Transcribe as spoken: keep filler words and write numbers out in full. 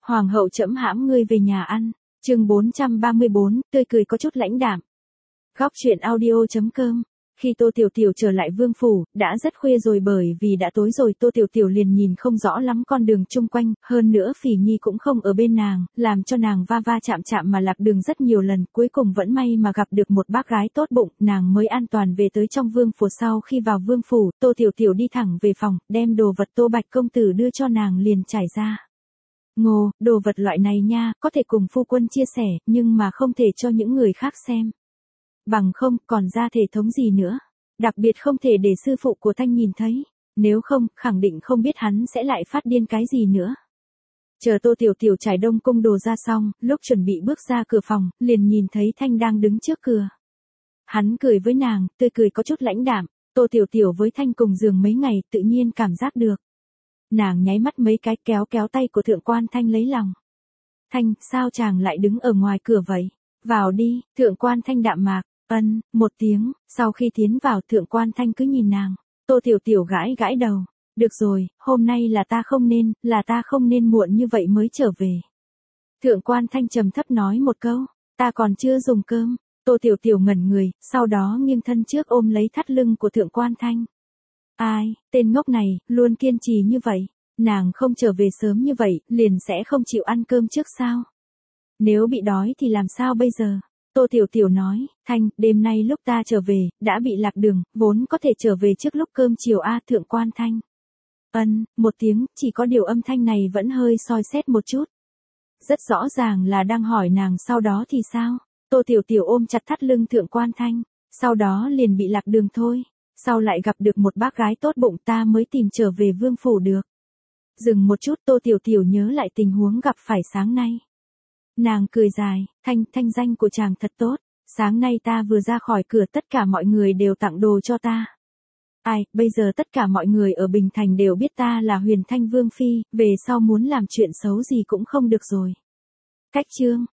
Hoàng hậu trẫm hãm ngươi về nhà ăn. Chương bốn trăm ba mươi bốn, tươi cười có chút lãnh đạm. Góc truyện audio chấm com. Khi Tô Tiểu Tiểu trở lại vương phủ, đã rất khuya rồi, bởi vì đã tối rồi Tô Tiểu Tiểu liền nhìn không rõ lắm con đường chung quanh, hơn nữa Phỉ Nhi cũng không ở bên nàng, làm cho nàng va va chạm chạm mà lạc đường rất nhiều lần, cuối cùng vẫn may mà gặp được một bác gái tốt bụng, nàng mới an toàn về tới trong vương phủ. Sau khi vào vương phủ, Tô Tiểu Tiểu đi thẳng về phòng, đem đồ vật Tô Bạch công tử đưa cho nàng liền trải ra. Ngô, đồ vật loại này nha, có thể cùng phu quân chia sẻ, nhưng mà không thể cho những người khác xem. Bằng không, còn ra thể thống gì nữa. Đặc biệt không thể để sư phụ của Thanh nhìn thấy. Nếu không, khẳng định không biết hắn sẽ lại phát điên cái gì nữa. Chờ Tô Tiểu Tiểu trải đông cung đồ ra xong, lúc chuẩn bị bước ra cửa phòng, liền nhìn thấy Thanh đang đứng trước cửa. Hắn cười với nàng, tươi cười có chút lãnh đạm. Tô Tiểu Tiểu với Thanh cùng giường mấy ngày, tự nhiên cảm giác được. Nàng nháy mắt mấy cái, kéo kéo tay của Thượng Quan Thanh lấy lòng. Thanh, sao chàng lại đứng ở ngoài cửa vậy? Vào đi. Thượng Quan Thanh đạm mạc. Ân, một tiếng, sau khi tiến vào Thượng Quan Thanh cứ nhìn nàng. Tô Tiểu Tiểu gãi gãi đầu. Được rồi, hôm nay là ta không nên, là ta không nên muộn như vậy mới trở về. Thượng Quan Thanh trầm thấp nói một câu, ta còn chưa dùng cơm. Tô Tiểu Tiểu ngẩn người, sau đó nghiêng thân trước ôm lấy thắt lưng của Thượng Quan Thanh. Ai, tên ngốc này, luôn kiên trì như vậy. Nàng không trở về sớm như vậy, liền sẽ không chịu ăn cơm trước sao? Nếu bị đói thì làm sao bây giờ? Tô Tiểu Tiểu nói, Thanh, đêm nay lúc ta trở về, đã bị lạc đường, vốn có thể trở về trước lúc cơm chiều a. Thượng Quan Thanh. Ân, một tiếng, chỉ có điều âm thanh này vẫn hơi soi xét một chút. Rất rõ ràng là đang hỏi nàng sau đó thì sao? Tô Tiểu Tiểu ôm chặt thắt lưng Thượng Quan Thanh, sau đó liền bị lạc đường thôi. Sau lại gặp được một bác gái tốt bụng ta mới tìm trở về vương phủ được. Dừng một chút, Tô Tiểu Tiểu nhớ lại tình huống gặp phải sáng nay. Nàng cười dài, Thanh, thanh danh của chàng thật tốt. Sáng nay ta vừa ra khỏi cửa tất cả mọi người đều tặng đồ cho ta. Ai, bây giờ tất cả mọi người ở Bình Thành đều biết ta là Huyền Thanh Vương Phi, về sau muốn làm chuyện xấu gì cũng không được rồi. Cách chương.